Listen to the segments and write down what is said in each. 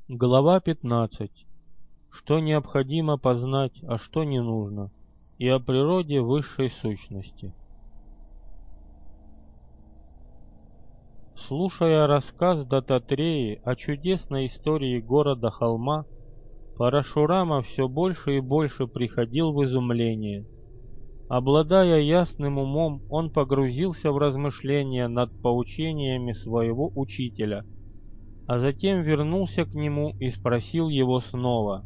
Глава 15. Что необходимо познать, а что не нужно, и о природе высшей сущности. Слушая рассказ Дататреи о чудесной истории города Холма, Парашурама все больше и больше приходил в изумление. Обладая ясным умом, он погрузился в размышления над поучениями своего учителя, а затем вернулся к нему и спросил его снова.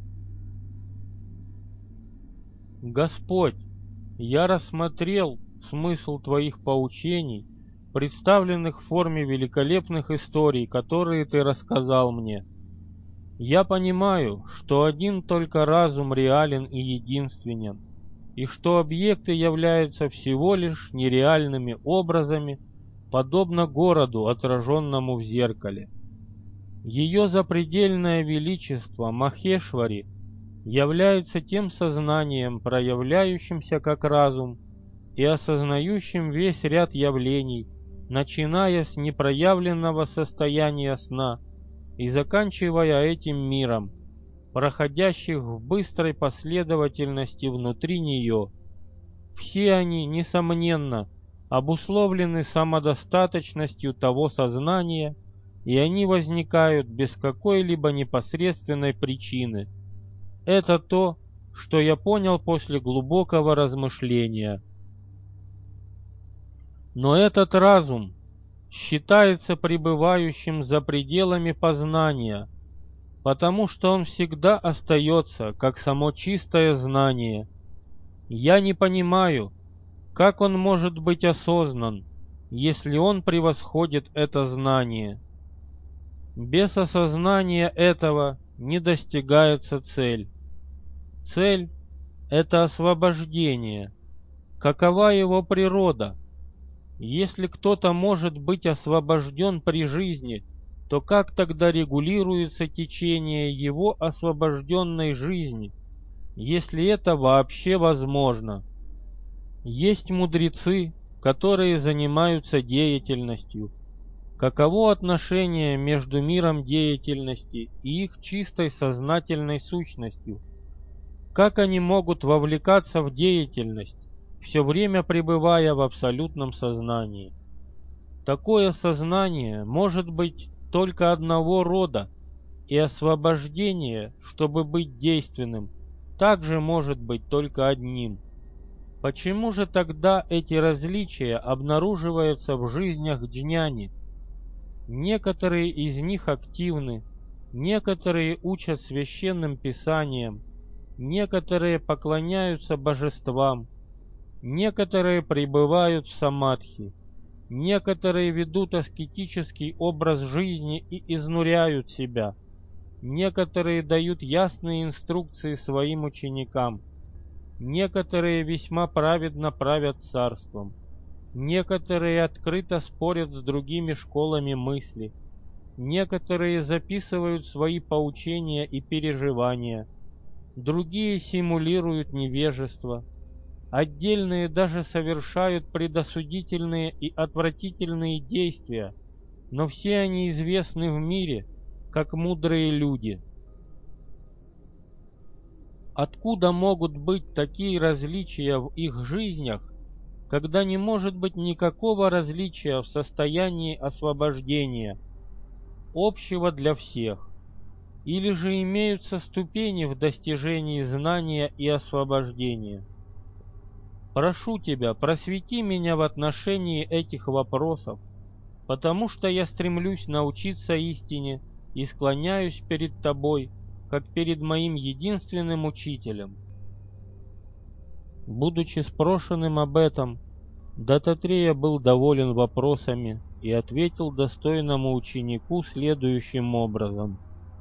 «Господь, я рассмотрел смысл Твоих поучений, представленных в форме великолепных историй, которые Ты рассказал мне. Я понимаю, что один только разум реален и единственен, и что объекты являются всего лишь нереальными образами, подобно городу, отраженному в зеркале. Ее запредельное величество Махешвари является тем сознанием, проявляющимся как разум и осознающим весь ряд явлений, начиная с непроявленного состояния сна и заканчивая этим миром, проходящих в быстрой последовательности внутри нее. Все они, несомненно, обусловлены самодостаточностью того сознания, и они возникают без какой-либо непосредственной причины. Это то, что я понял после глубокого размышления. Но этот разум считается пребывающим за пределами познания, потому что он всегда остается как само чистое знание. Я не понимаю, как он может быть осознан, если он превосходит это знание. Без осознания этого не достигается цель. Цель — это освобождение. Какова его природа? Если кто-то может быть освобожден при жизни, то как тогда регулируется течение его освобожденной жизни, если это вообще возможно? Есть мудрецы, которые занимаются деятельностью. Каково отношение между миром деятельности и их чистой сознательной сущностью? Как они могут вовлекаться в деятельность, все время пребывая в абсолютном сознании? Такое сознание может быть только одного рода, и освобождение, чтобы быть действенным, также может быть только одним. Почему же тогда эти различия обнаруживаются в жизнях джняни? Некоторые из них активны, некоторые учат священным писаниям, некоторые поклоняются божествам, некоторые пребывают в самадхи, некоторые ведут аскетический образ жизни и изнуряют себя, некоторые дают ясные инструкции своим ученикам, некоторые весьма праведно правят царством, некоторые открыто спорят с другими школами мысли, некоторые записывают свои поучения и переживания, другие симулируют невежество, отдельные даже совершают предосудительные и отвратительные действия, но все они известны в мире как мудрые люди. Откуда могут быть такие различия в их жизнях, когда не может быть никакого различия в состоянии освобождения, общего для всех? Или же имеются ступени в достижении знания и освобождения? Прошу тебя, просвети меня в отношении этих вопросов, потому что я стремлюсь научиться истине и склоняюсь перед тобой, как перед моим единственным учителем. Будучи спрошенным об этом, Дататрея был доволен вопросами и ответил достойному ученику следующим образом.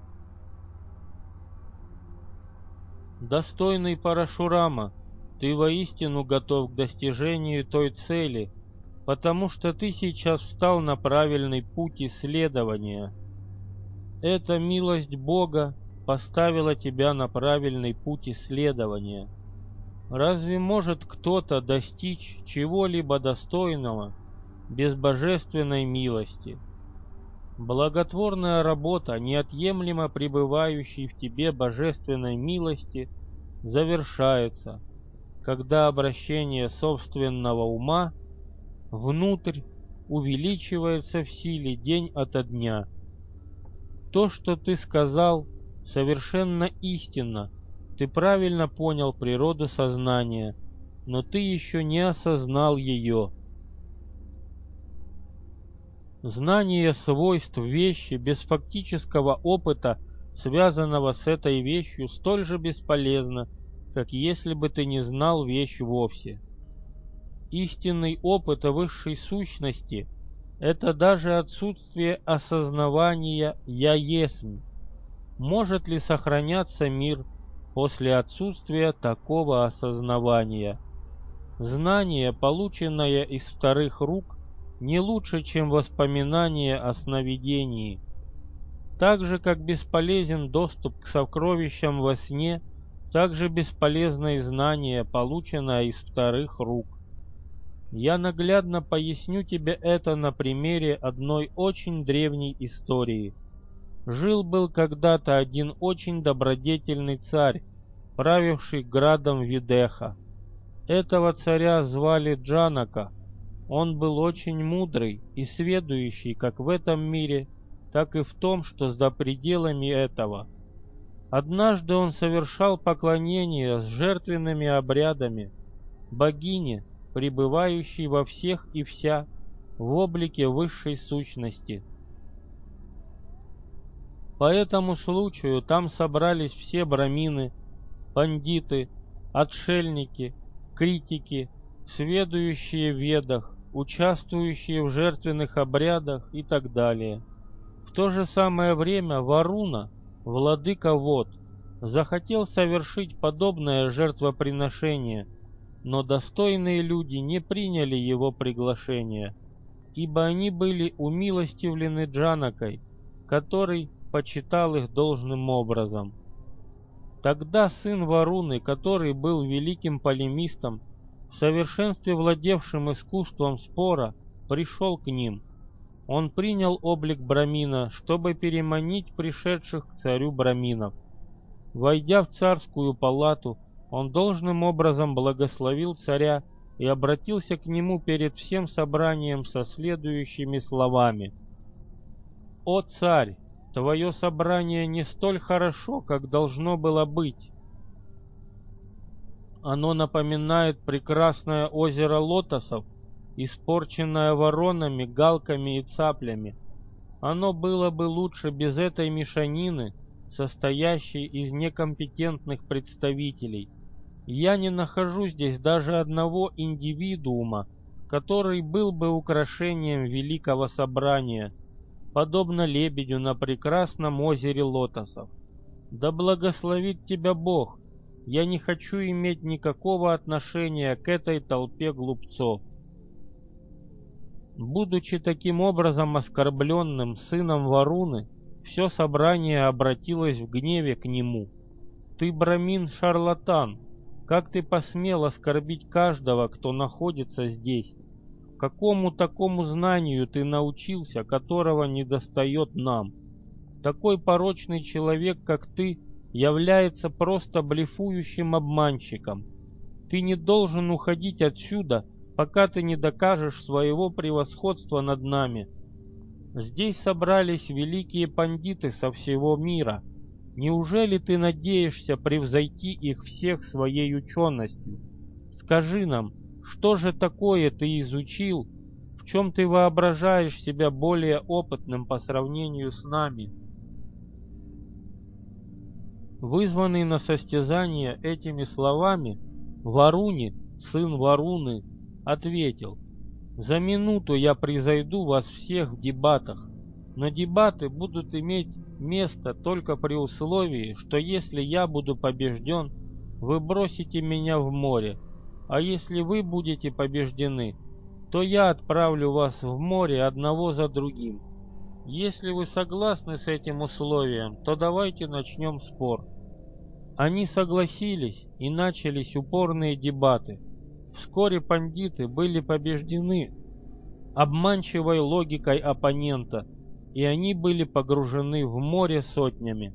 «Достойный Парашурама, ты воистину готов к достижению той цели, потому что ты сейчас встал на правильный путь исследования. Эта милость Бога поставила тебя на правильный путь исследования. Разве может кто-то достичь чего-либо достойного без божественной милости? Благотворная работа, неотъемлемо пребывающей в тебе божественной милости, завершается, когда обращение собственного ума внутрь увеличивается в силе день ото дня. То, что ты сказал, совершенно истинно. Ты правильно понял природу сознания, но ты еще не осознал ее. Знание свойств вещи без фактического опыта, связанного с этой вещью, столь же бесполезно, как если бы ты не знал вещь вовсе. Истинный опыт высшей сущности — это даже отсутствие осознавания «я есмь». Может ли сохраняться мир после отсутствия такого осознавания? Знание, полученное из вторых рук, не лучше, чем воспоминание о сновидении. Так же, как бесполезен доступ к сокровищам во сне, так же бесполезно и знание, полученное из вторых рук. Я наглядно поясню тебе это на примере одной очень древней истории. Жил-был когда-то один очень добродетельный царь, правивший градом Видеха. Этого царя звали Джанака. Он был очень мудрый и сведущий как в этом мире, так и в том, что за пределами этого. Однажды он совершал поклонение с жертвенными обрядами богине, пребывающей во всех и вся в облике высшей сущности. По этому случаю там собрались все брамины, пандиты, отшельники, критики, сведущие в ведах, участвующие в жертвенных обрядах и так далее. В то же самое время Варуна, владыка вод, захотел совершить подобное жертвоприношение, но достойные люди не приняли его приглашение, ибо они были умилостивлены Джанакой, который почитал их должным образом. Тогда сын Варуны, который был великим полемистом, в совершенстве владевшим искусством спора, пришел к ним. Он принял облик брамина, чтобы переманить пришедших к царю браминов. Войдя в царскую палату, он должным образом благословил царя и обратился к нему перед всем собранием со следующими словами: «О царь, твое собрание не столь хорошо, как должно было быть. Оно напоминает прекрасное озеро лотосов, испорченное воронами, галками и цаплями. Оно было бы лучше без этой мешанины, состоящей из некомпетентных представителей. Я не нахожу здесь даже одного индивидуума, который был бы украшением великого собрания, подобно лебедю на прекрасном озере лотосов. Да благословит тебя Бог! Я не хочу иметь никакого отношения к этой толпе глупцов». Будучи таким образом оскорбленным сыном Варуны, все собрание обратилось в гневе к нему. «Ты, брамин-шарлатан, как ты посмел оскорбить каждого, кто находится здесь? Какому такому знанию ты научился, которого недостает нам? Такой порочный человек, как ты, является просто блефующим обманщиком. Ты не должен уходить отсюда, пока ты не докажешь своего превосходства над нами. Здесь собрались великие пандиты со всего мира. Неужели ты надеешься превзойти их всех своей ученостью? Скажи нам, что же такое ты изучил, в чем ты воображаешь себя более опытным по сравнению с нами?» Вызванный на состязание этими словами, Варуни, сын Варуны, ответил: «За минуту я превзойду вас всех в дебатах, но дебаты будут иметь место только при условии, что если я буду побежден, вы бросите меня в море, а если вы будете побеждены, то я отправлю вас в море одного за другим. Если вы согласны с этим условием, то давайте начнем спор». Они согласились, и начались упорные дебаты. Вскоре пандиты были побеждены обманчивой логикой оппонента, и они были погружены в море сотнями.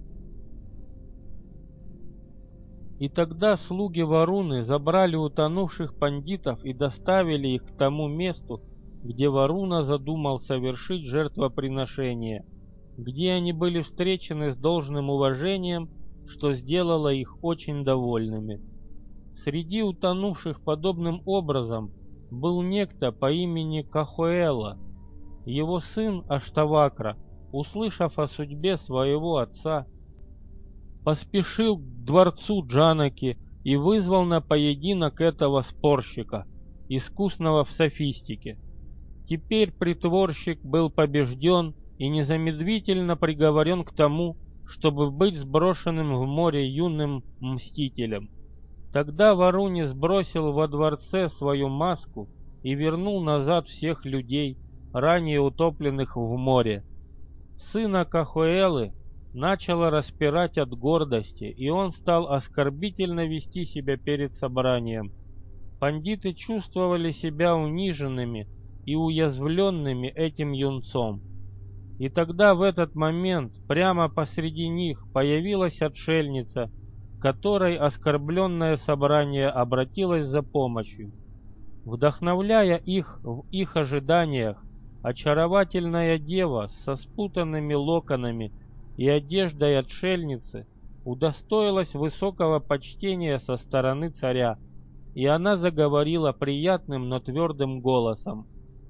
И тогда слуги Варуны забрали утонувших пандитов и доставили их к тому месту, где Варуна задумал совершить жертвоприношение, где они были встречены с должным уважением, что сделало их очень довольными. Среди утонувших подобным образом был некто по имени Кахоэла. Его сын Аштавакра, услышав о судьбе своего отца, поспешил к дворцу Джанаки и вызвал на поединок этого спорщика, искусного в софистике. Теперь притворщик был побежден и незамедлительно приговорен к тому, чтобы быть сброшенным в море юным мстителем. Тогда Варуни сбросил во дворце свою маску и вернул назад всех людей, ранее утопленных в море. Сына Кахоэлы начало распирать от гордости, и он стал оскорбительно вести себя перед собранием. Пандиты чувствовали себя униженными и уязвленными этим юнцом. И тогда в этот момент прямо посреди них появилась отшельница, которой оскорбленное собрание обратилось за помощью. Вдохновляя их в их ожиданиях, очаровательная дева со спутанными локонами и одеждой отшельницы удостоилась высокого почтения со стороны царя, и она заговорила приятным, но твердым голосом.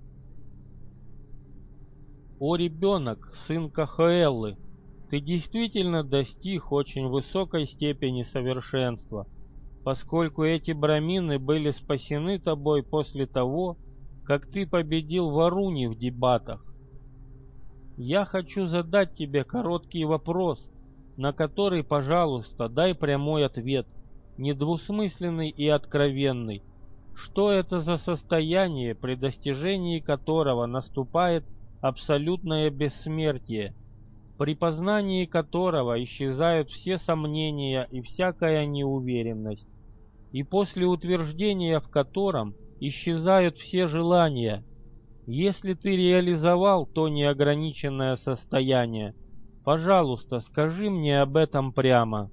«О ребенок, сын Кахоэллы, ты действительно достиг очень высокой степени совершенства, поскольку эти брамины были спасены тобой после того, как ты победил Варуни в дебатах. Я хочу задать тебе короткий вопрос, на который, пожалуйста, дай прямой ответ, недвусмысленный и откровенный. Что это за состояние, при достижении которого наступает абсолютное бессмертие, при познании которого исчезают все сомнения и всякая неуверенность, и после утверждения в котором исчезают все желания? Если ты реализовал то неограниченное состояние, пожалуйста, скажи мне об этом прямо».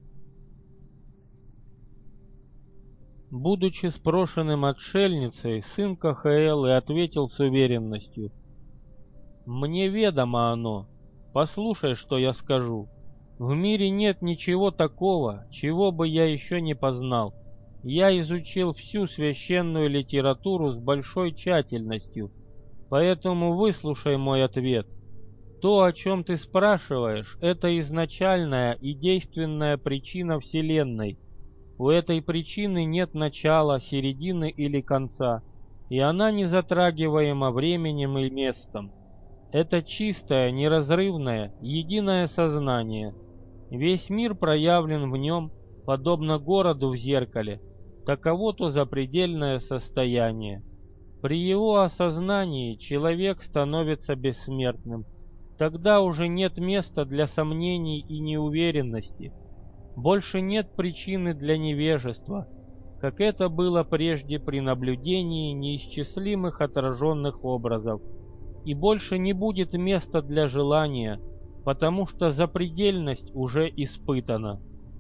Будучи спрошенным отшельницей, сын Кахоэлы ответил с уверенностью: «Мне ведомо оно. Послушай, что я скажу. В мире нет ничего такого, чего бы я еще не познал. Я изучил всю священную литературу с большой тщательностью, поэтому выслушай мой ответ. То, о чем ты спрашиваешь, это изначальная и действенная причина Вселенной. У этой причины нет начала, середины или конца, и она не затрагиваема временем и местом. Это чистое, неразрывное, единое сознание. Весь мир проявлен в нем, подобно городу в зеркале. Таково то запредельное состояние. При его осознании человек становится бессмертным. Тогда уже нет места для сомнений и неуверенности. Больше нет причины для невежества, как это было прежде при наблюдении неисчислимых отраженных образов. И больше не будет места для желания, потому что запредельность уже испытана.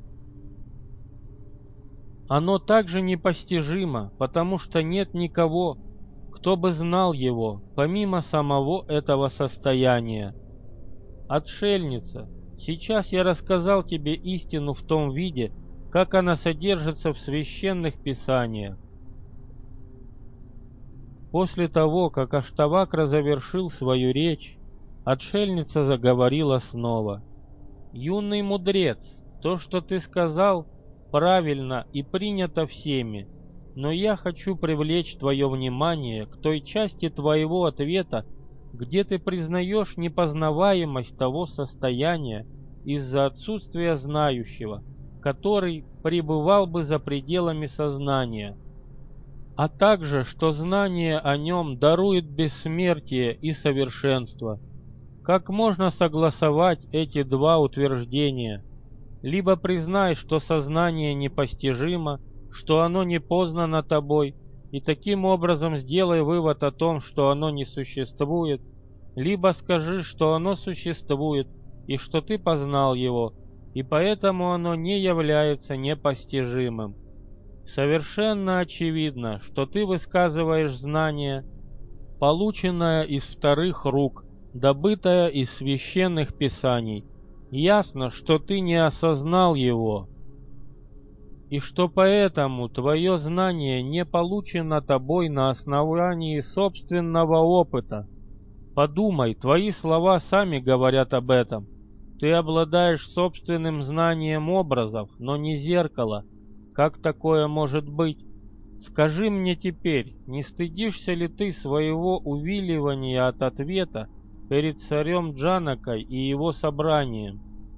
Оно также непостижимо, потому что нет никого, кто бы знал его, помимо самого этого состояния. Отшельница, сейчас я рассказал тебе истину в том виде, как она содержится в священных писаниях. После того, как Аштавакра завершил свою речь, отшельница заговорила снова. «Юный мудрец, то, что ты сказал, правильно и принято всеми, но я хочу привлечь твое внимание к той части твоего ответа, где ты признаешь непознаваемость того состояния из-за отсутствия знающего, который пребывал бы за пределами сознания, а также, что знание о нем дарует бессмертие и совершенство. Как можно согласовать эти два утверждения? Либо признай, что сознание непостижимо, что оно не познано тобой, и таким образом сделай вывод о том, что оно не существует, либо скажи, что оно существует и что ты познал его, и поэтому оно не является непостижимым. Совершенно очевидно, что ты высказываешь знание, полученное из вторых рук, добытое из священных писаний. Ясно, что ты не осознал его, и что поэтому твое знание не получено тобой на основании собственного опыта. Подумай, твои слова сами говорят об этом. Ты обладаешь собственным знанием образов, но не зеркала. Как такое может быть? Скажи мне теперь, не стыдишься ли ты своего увиливания от ответа перед царем Джанакой и его собранием?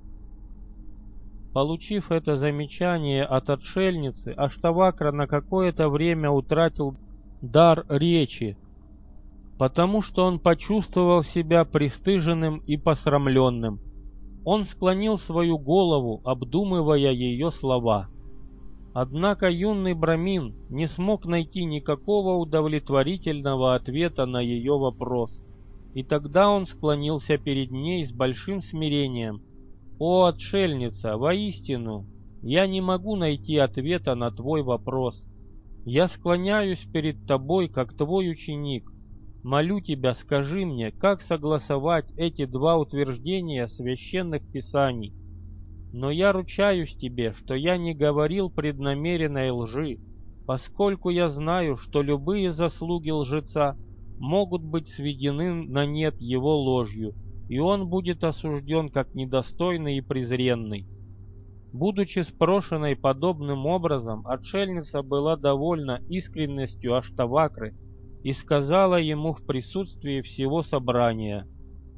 Получив это замечание от отшельницы, Аштавакра на какое-то время утратил дар речи, потому что он почувствовал себя пристыженным и посрамленным. Он склонил свою голову, обдумывая ее слова. Однако юный брамин не смог найти никакого удовлетворительного ответа на ее вопрос, и тогда он склонился перед ней с большим смирением. «О, отшельница, воистину, я не могу найти ответа на твой вопрос. Я склоняюсь перед тобой, как твой ученик. Молю тебя, скажи мне, как согласовать эти два утверждения священных писаний. Но я ручаюсь тебе, что я не говорил преднамеренной лжи, поскольку я знаю, что любые заслуги лжеца могут быть сведены на нет его ложью, и он будет осужден как недостойный и презренный». Будучи спрошенной подобным образом, отшельница была довольна искренностью Аштавакры и сказала ему в присутствии всего собрания: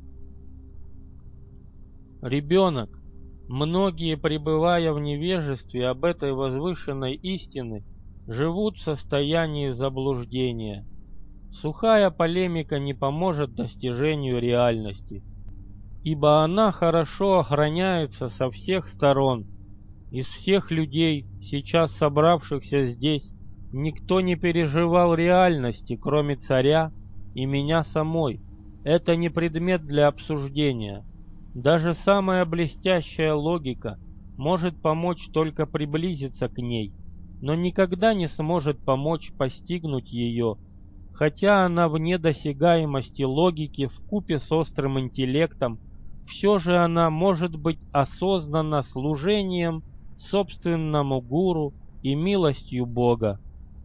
«Ребенок, многие, пребывая в невежестве об этой возвышенной истины, живут в состоянии заблуждения. Сухая полемика не поможет достижению реальности, ибо она хорошо охраняется со всех сторон. Из всех людей, сейчас собравшихся здесь, никто не переживал реальности, кроме царя и меня самой. Это не предмет для обсуждения. Даже самая блестящая логика может помочь только приблизиться к ней, но никогда не сможет помочь постигнуть ее, хотя она вне досягаемости логики вкупе с острым интеллектом. Все же она может быть осознана служением собственному гуру и милостью Бога.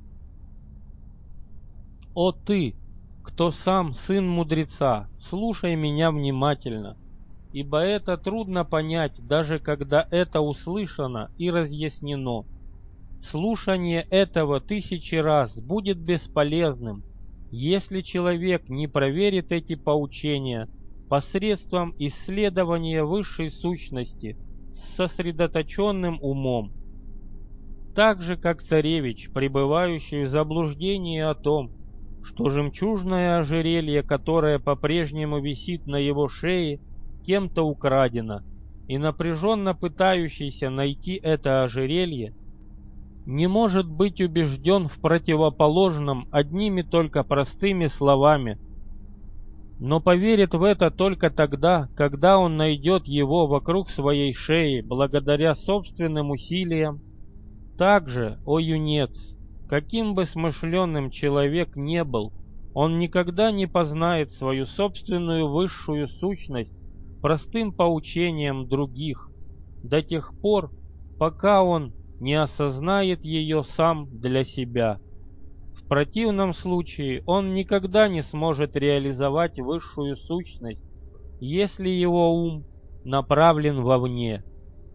О ты, кто сам сын мудреца, слушай меня внимательно, ибо это трудно понять, даже когда это услышано и разъяснено. Слушание этого 1000 раз будет бесполезным, если человек не проверит эти поучения посредством исследования высшей сущности с сосредоточенным умом. Так же, как царевич, пребывающий в заблуждении о том, что жемчужное ожерелье, которое по-прежнему висит на его шее, кем-то украдено, и напряженно пытающийся найти это ожерелье, не может быть убежден в противоположном одними только простыми словами, но поверит в это только тогда, когда он найдет его вокруг своей шеи благодаря собственным усилиям. Также, о юнец, каким бы смышленым человек не был, он никогда не познает свою собственную высшую сущность простым поучением других, до тех пор, пока он не осознает ее сам для себя. В противном случае он никогда не сможет реализовать высшую сущность, если его ум направлен вовне.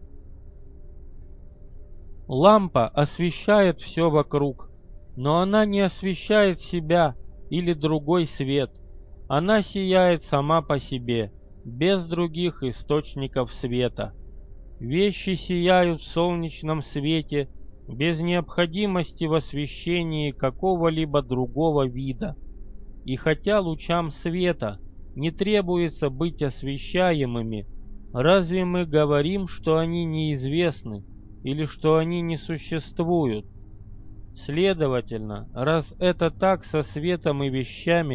Лампа освещает все вокруг, но она не освещает себя или другой свет. Она сияет сама по себе, без других источников света. Вещи сияют в солнечном свете, без необходимости в освещении какого-либо другого вида. И хотя лучам света не требуется быть освещаемыми, разве мы говорим, что они неизвестны или что они не существуют? Следовательно, раз это так со светом и вещами,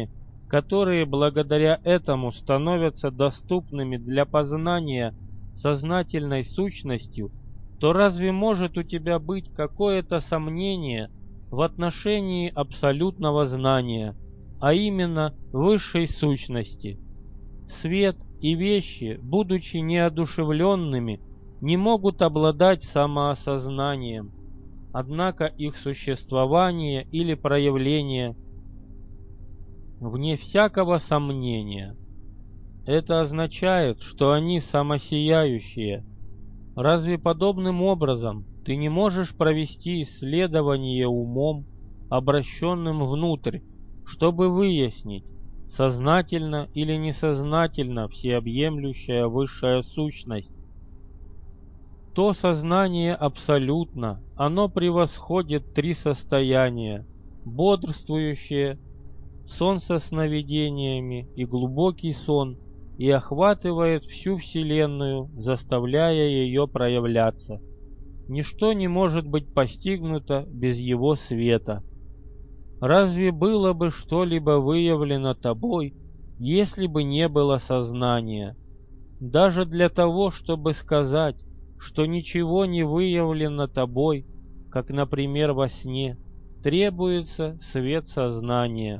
которые благодаря этому становятся доступными для познания сознательной сущностью, то разве может у тебя быть какое-то сомнение в отношении абсолютного знания, а именно высшей сущности? Свет и вещи, будучи неодушевленными, не могут обладать самоосознанием, однако их существование или проявление вне всякого сомнения. Это означает, что они самосияющие. Разве подобным образом ты не можешь провести исследование умом, обращенным внутрь, чтобы выяснить, сознательно или несознательно всеобъемлющая высшая сущность? То сознание абсолютно, оно превосходит три состояния: бодрствующее, сон со сновидениями и глубокий сон, и охватывает всю Вселенную, заставляя ее проявляться. Ничто не может быть постигнуто без его света. Разве было бы что-либо выявлено тобой, если бы не было сознания? Даже для того, чтобы сказать, что ничего не выявлено тобой, как, например, во сне, требуется свет сознания.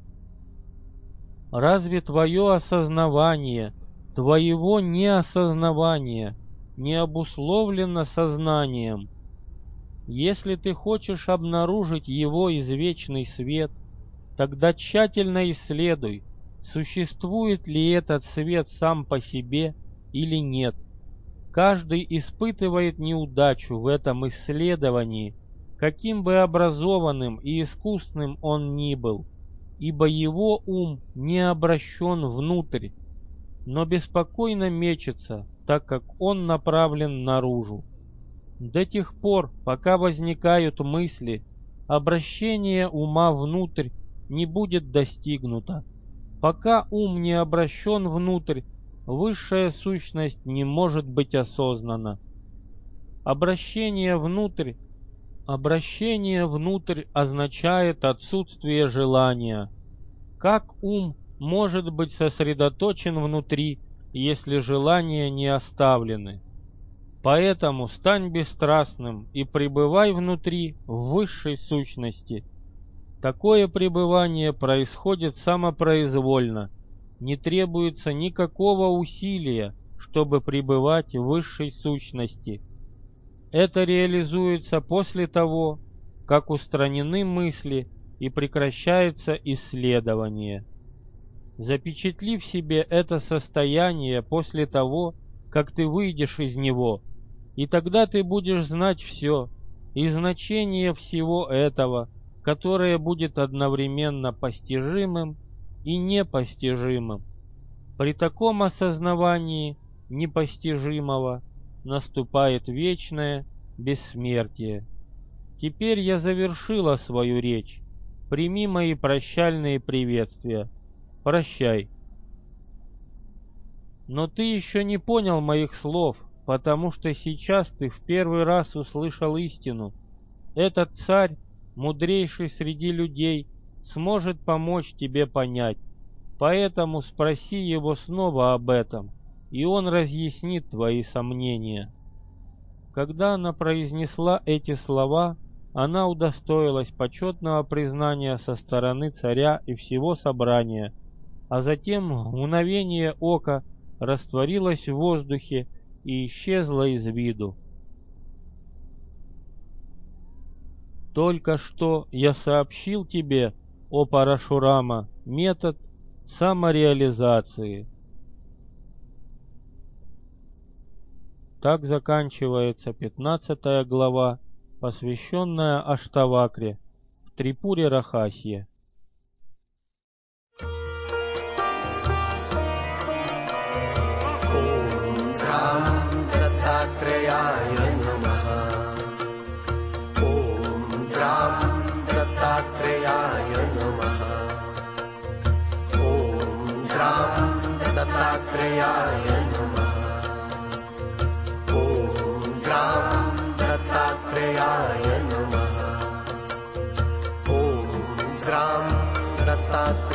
Разве твое осознавание, твоего неосознавания не обусловлено сознанием? Если ты хочешь обнаружить его извечный свет, тогда тщательно исследуй, существует ли этот свет сам по себе или нет. Каждый испытывает неудачу в этом исследовании, каким бы образованным и искусным он ни был, ибо его ум не обращен внутрь, но беспокойно мечется, так как он направлен наружу. До тех пор, пока возникают мысли, обращение ума внутрь не будет достигнуто. Пока ум не обращен внутрь, высшая сущность не может быть осознана. Обращение внутрь означает отсутствие желания. Как ум может быть сосредоточен внутри, если желания не оставлены? Поэтому стань бесстрастным и пребывай внутри в высшей сущности. Такое пребывание происходит самопроизвольно, не требуется никакого усилия, чтобы пребывать в высшей сущности. Это реализуется после того, как устранены мысли и прекращается исследование. Запечатли в себе это состояние после того, как ты выйдешь из него, и тогда ты будешь знать все, и значение всего этого, которое будет одновременно постижимым и непостижимым. При таком осознавании непостижимого наступает вечное бессмертие. Теперь я завершила свою речь. Прими мои прощальные приветствия. Прощай. Но ты еще не понял моих слов, потому что сейчас ты в первый раз услышал истину. Этот царь, мудрейший среди людей, сможет помочь тебе понять. Поэтому спроси его снова об этом, и он разъяснит твои сомнения». Когда она произнесла эти слова, она удостоилась почетного признания со стороны царя и всего собрания, а затем в мгновение ока растворилась в воздухе и исчезла из виду. Только что я сообщил тебе, о Парашурама, метод самореализации. Так заканчивается 15 глава, посвященная Аштавакре в Трипуре Рахасье. Dhattatreya